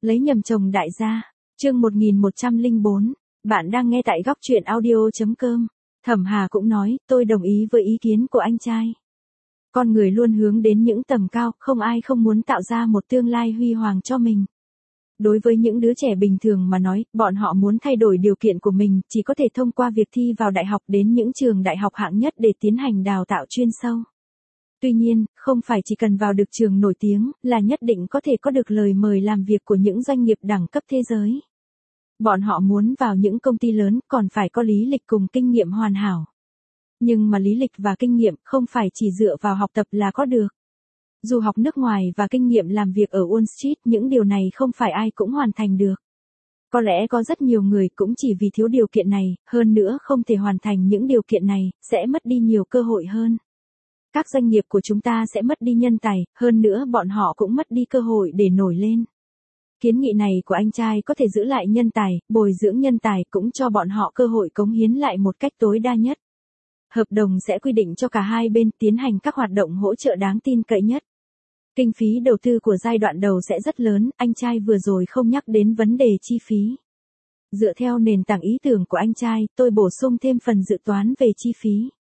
Lấy nhầm chồng đại gia. Chương 1104. Bạn đang nghe tại góc truyện audio.com. Thẩm Hà cũng nói, tôi đồng ý với ý kiến của anh trai. Con người luôn hướng đến những tầm cao, không ai không muốn tạo ra một tương lai huy hoàng cho mình. Đối với những đứa trẻ bình thường mà nói, bọn họ muốn thay đổi điều kiện của mình, chỉ có thể thông qua việc thi vào đại học đến những trường đại học hạng nhất để tiến hành đào tạo chuyên sâu. Tuy nhiên, không phải chỉ cần vào được trường nổi tiếng, là nhất định có thể có được lời mời làm việc của những doanh nghiệp đẳng cấp thế giới. Bọn họ muốn vào những công ty lớn, còn phải có lý lịch cùng kinh nghiệm hoàn hảo. Nhưng mà lý lịch và kinh nghiệm không phải chỉ dựa vào học tập là có được. Dù học nước ngoài và kinh nghiệm làm việc ở Wall Street, những điều này không phải ai cũng hoàn thành được. Có lẽ có rất nhiều người cũng chỉ vì thiếu điều kiện này, hơn nữa không thể hoàn thành những điều kiện này, sẽ mất đi nhiều cơ hội hơn. Các doanh nghiệp của chúng ta sẽ mất đi nhân tài, hơn nữa bọn họ cũng mất đi cơ hội để nổi lên. Kiến nghị này của anh trai có thể giữ lại nhân tài, bồi dưỡng nhân tài cũng cho bọn họ cơ hội cống hiến lại một cách tối đa nhất. Hợp đồng sẽ quy định cho cả hai bên tiến hành các hoạt động hỗ trợ đáng tin cậy nhất. Kinh phí đầu tư của giai đoạn đầu sẽ rất lớn, anh trai vừa rồi không nhắc đến vấn đề chi phí. Dựa theo nền tảng ý tưởng của anh trai, tôi bổ sung thêm phần dự toán về chi phí.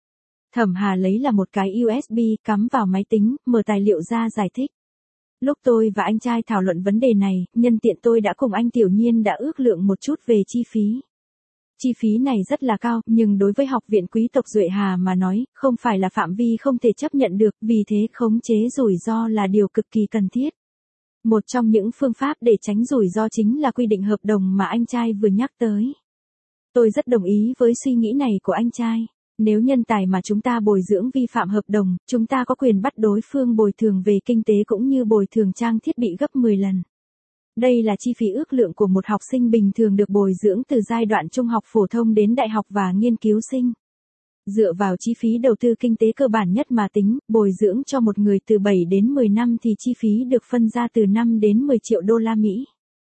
Thẩm Hà lấy là một cái USB cắm vào máy tính, mở tài liệu ra giải thích. Lúc tôi và anh trai thảo luận vấn đề này, nhân tiện tôi đã cùng anh Tiểu Nhiên đã ước lượng một chút về chi phí. Chi phí này rất là cao, nhưng đối với học viện quý tộc Duệ Hà mà nói, không phải là phạm vi không thể chấp nhận được, vì thế khống chế rủi ro là điều cực kỳ cần thiết. Một trong những phương pháp để tránh rủi ro chính là quy định hợp đồng mà anh trai vừa nhắc tới. Tôi rất đồng ý với suy nghĩ này của anh trai. Nếu nhân tài mà chúng ta bồi dưỡng vi phạm hợp đồng, chúng ta có quyền bắt đối phương bồi thường về kinh tế cũng như bồi thường trang thiết bị gấp 10 lần. Đây là chi phí ước lượng của một học sinh bình thường được bồi dưỡng từ giai đoạn trung học phổ thông đến đại học và nghiên cứu sinh. Dựa vào chi phí đầu tư kinh tế cơ bản nhất mà tính, bồi dưỡng cho một người từ 7 đến 10 năm thì chi phí được phân ra từ 5 đến 10 triệu đô la Mỹ.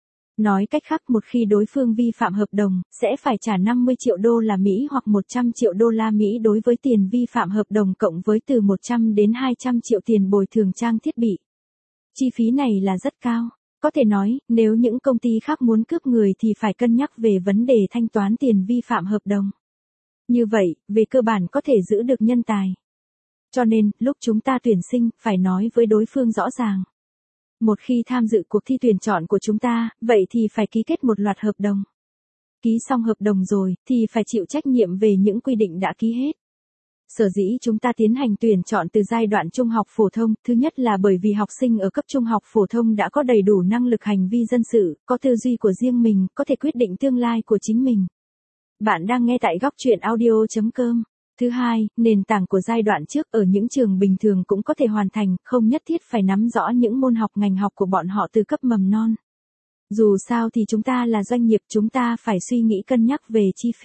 Nói cách khác, một khi đối phương vi phạm hợp đồng, sẽ phải trả 50 triệu đô la Mỹ hoặc 100 triệu đô la Mỹ đối với tiền vi phạm hợp đồng cộng với từ 100 đến 200 triệu tiền bồi thường trang thiết bị. Chi phí này là rất cao. Có thể nói, nếu những công ty khác muốn cướp người thì phải cân nhắc về vấn đề thanh toán tiền vi phạm hợp đồng. Như vậy, về cơ bản có thể giữ được nhân tài. Cho nên, lúc chúng ta tuyển sinh, phải nói với đối phương rõ ràng. Một khi tham dự cuộc thi tuyển chọn của chúng ta, vậy thì phải ký kết một loạt hợp đồng. Ký xong hợp đồng rồi, thì phải chịu trách nhiệm về những quy định đã ký hết. Sở dĩ chúng ta tiến hành tuyển chọn từ giai đoạn trung học phổ thông, thứ nhất là bởi vì học sinh ở cấp trung học phổ thông đã có đầy đủ năng lực hành vi dân sự, có tư duy của riêng mình, có thể quyết định tương lai của chính mình. Bạn đang nghe tại góc truyện audio.com. Thứ hai, nền tảng của giai đoạn trước ở những trường bình thường cũng có thể hoàn thành, không nhất thiết phải nắm rõ những môn học ngành học của bọn họ từ cấp mầm non. Dù sao thì chúng ta là doanh nghiệp, chúng ta phải suy nghĩ cân nhắc về chi phí.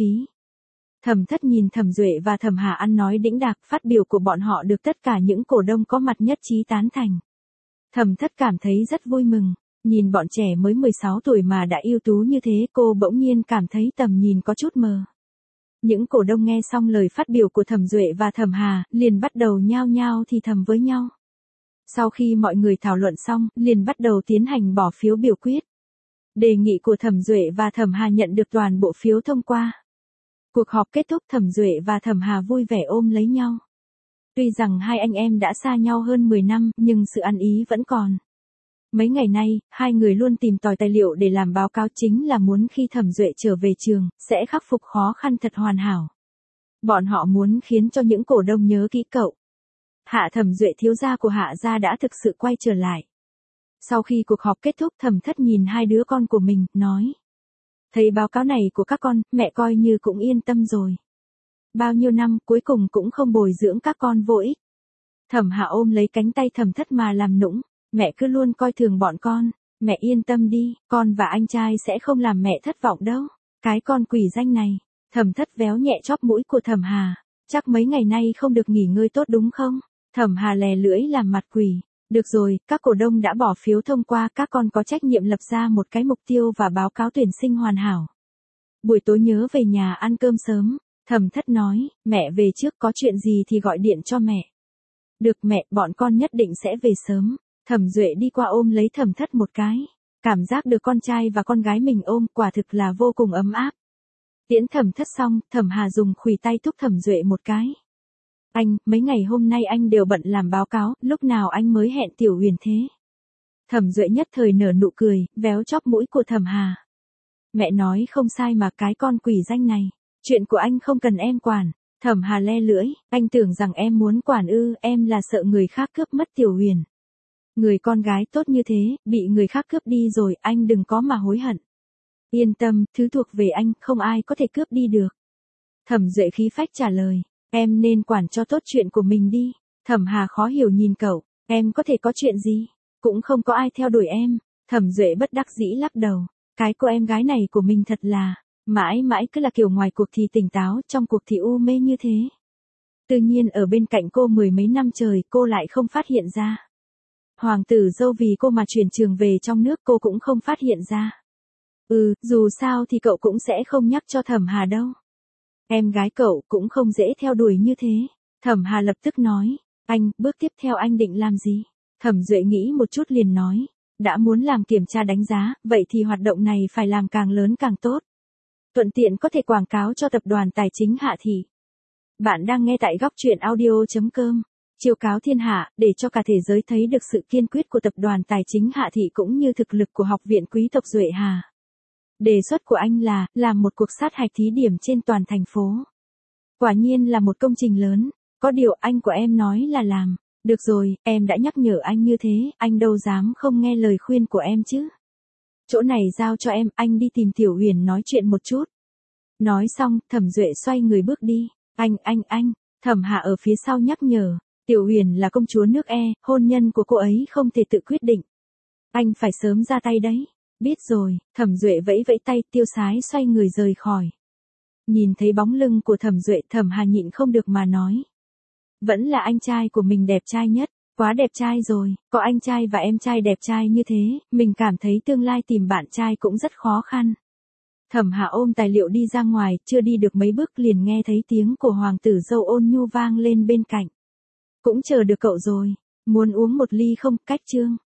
Thẩm Thất nhìn Thẩm Duệ và Thẩm Hà ăn nói đĩnh đạc, phát biểu của bọn họ được tất cả những cổ đông có mặt nhất trí tán thành. Thẩm Thất cảm thấy rất vui mừng, nhìn bọn trẻ mới 16 tuổi mà đã ưu tú như thế, cô bỗng nhiên cảm thấy tầm nhìn có chút mờ. Những cổ đông nghe xong lời phát biểu của Thẩm Duệ và Thẩm Hà, liền bắt đầu nhao nhao thì thầm với nhau. Sau khi mọi người thảo luận xong, liền bắt đầu tiến hành bỏ phiếu biểu quyết. Đề nghị của Thẩm Duệ và Thẩm Hà nhận được toàn bộ phiếu thông qua. Cuộc họp kết thúc, Thẩm Duệ và Thẩm Hà vui vẻ ôm lấy nhau. Tuy rằng hai anh em đã xa nhau hơn 10 năm, nhưng sự ăn ý vẫn còn. Mấy ngày nay, hai người luôn tìm tòi tài liệu để làm báo cáo, chính là muốn khi Thẩm Duệ trở về trường, sẽ khắc phục khó khăn thật hoàn hảo. Bọn họ muốn khiến cho những cổ đông nhớ kỹ cậu. Hạ Thẩm Duệ thiếu gia của Hạ gia đã thực sự quay trở lại. Sau khi cuộc họp kết thúc, Thẩm Thất nhìn hai đứa con của mình, nói. Thấy báo cáo này của các con, mẹ coi như cũng yên tâm rồi. Bao nhiêu năm, cuối cùng cũng không bồi dưỡng các con vô ích. Thẩm Hà ôm lấy cánh tay Thẩm Thất mà làm nũng. Mẹ cứ luôn coi thường bọn con, mẹ yên tâm đi, con và anh trai sẽ không làm mẹ thất vọng đâu. Cái con quỷ danh này. Thẩm Thất véo nhẹ chóp mũi của Thẩm Hà. Chắc mấy ngày nay không được nghỉ ngơi tốt đúng không? Thẩm Hà lè lưỡi làm mặt quỷ. Được rồi, các cổ đông đã bỏ phiếu thông qua, các con có trách nhiệm lập ra một cái mục tiêu và báo cáo tuyển sinh hoàn hảo. Buổi tối nhớ về nhà ăn cơm sớm. Thẩm Thất nói, mẹ về trước, có chuyện gì thì gọi điện cho mẹ. Được mẹ, bọn con nhất định sẽ về sớm. Thẩm Duệ đi qua ôm lấy Thẩm Thất một cái. Cảm giác được con trai và con gái mình ôm quả thực là vô cùng ấm áp. Tiễn Thẩm Thất xong, Thẩm Hà dùng khuỷu tay thúc Thẩm Duệ một cái. Anh, mấy ngày hôm nay anh đều bận làm báo cáo, lúc nào anh mới hẹn Tiểu Huyền thế? Thẩm Duệ nhất thời nở nụ cười, véo chóp mũi của Thẩm Hà. Mẹ nói không sai mà, cái con quỷ danh này. Chuyện của anh không cần em quản. Thẩm Hà le lưỡi, anh tưởng rằng em muốn quản ư, em là sợ người khác cướp mất Tiểu Huyền. Người con gái tốt như thế, bị người khác cướp đi rồi, anh đừng có mà hối hận. Yên tâm, thứ thuộc về anh, không ai có thể cướp đi được. Thẩm Duệ khí phách trả lời, em nên quản cho tốt chuyện của mình đi. Thẩm Hà khó hiểu nhìn cậu, em có thể có chuyện gì? Cũng không có ai theo đuổi em. Thẩm Duệ bất đắc dĩ lắc đầu, cái cô em gái này của mình thật là, mãi mãi cứ là kiểu ngoài cuộc thì tỉnh táo, trong cuộc thì u mê như thế. Tự nhiên ở bên cạnh cô mười mấy năm trời, cô lại không phát hiện ra. Hoàng tử dâu vì cô mà chuyển trường về trong nước, cô cũng không phát hiện ra. Dù sao thì cậu cũng sẽ không nhắc cho Thẩm Hà đâu. Em gái cậu cũng không dễ theo đuổi như thế. Thẩm Hà lập tức nói, anh, bước tiếp theo anh định làm gì? Thẩm Duệ nghĩ một chút liền nói, đã muốn làm kiểm tra đánh giá, vậy thì hoạt động này phải làm càng lớn càng tốt. Thuận tiện có thể quảng cáo cho tập đoàn tài chính Hạ Thị. Bạn đang nghe tại góc truyện audio.com. Chiêu cáo thiên hạ, để cho cả thế giới thấy được sự kiên quyết của tập đoàn tài chính Hạ Thị cũng như thực lực của học viện quý tộc Duệ Hà. Đề xuất của anh là, làm một cuộc sát hạch thí điểm trên toàn thành phố. Quả nhiên là một công trình lớn, có điều anh của em nói là làm. Được rồi, em đã nhắc nhở anh như thế, anh đâu dám không nghe lời khuyên của em chứ. Chỗ này giao cho em, anh đi tìm Tiểu Huyền nói chuyện một chút. Nói xong, Thẩm Duệ xoay người bước đi. Anh, Thẩm Hạ ở phía sau nhắc nhở. Tiểu Huyền là công chúa nước E, hôn nhân của cô ấy không thể tự quyết định. Anh phải sớm ra tay đấy. Biết rồi, Thẩm Duệ vẫy vẫy tay, tiêu sái xoay người rời khỏi. Nhìn thấy bóng lưng của Thẩm Duệ, Thẩm Hà nhịn không được mà nói. Vẫn là anh trai của mình đẹp trai nhất, quá đẹp trai rồi, có anh trai và em trai đẹp trai như thế, mình cảm thấy tương lai tìm bạn trai cũng rất khó khăn. Thẩm Hà ôm tài liệu đi ra ngoài, chưa đi được mấy bước liền nghe thấy tiếng của hoàng tử dâu ôn nhu vang lên bên cạnh. Cũng chờ được cậu rồi, muốn uống một ly không? Cách chương.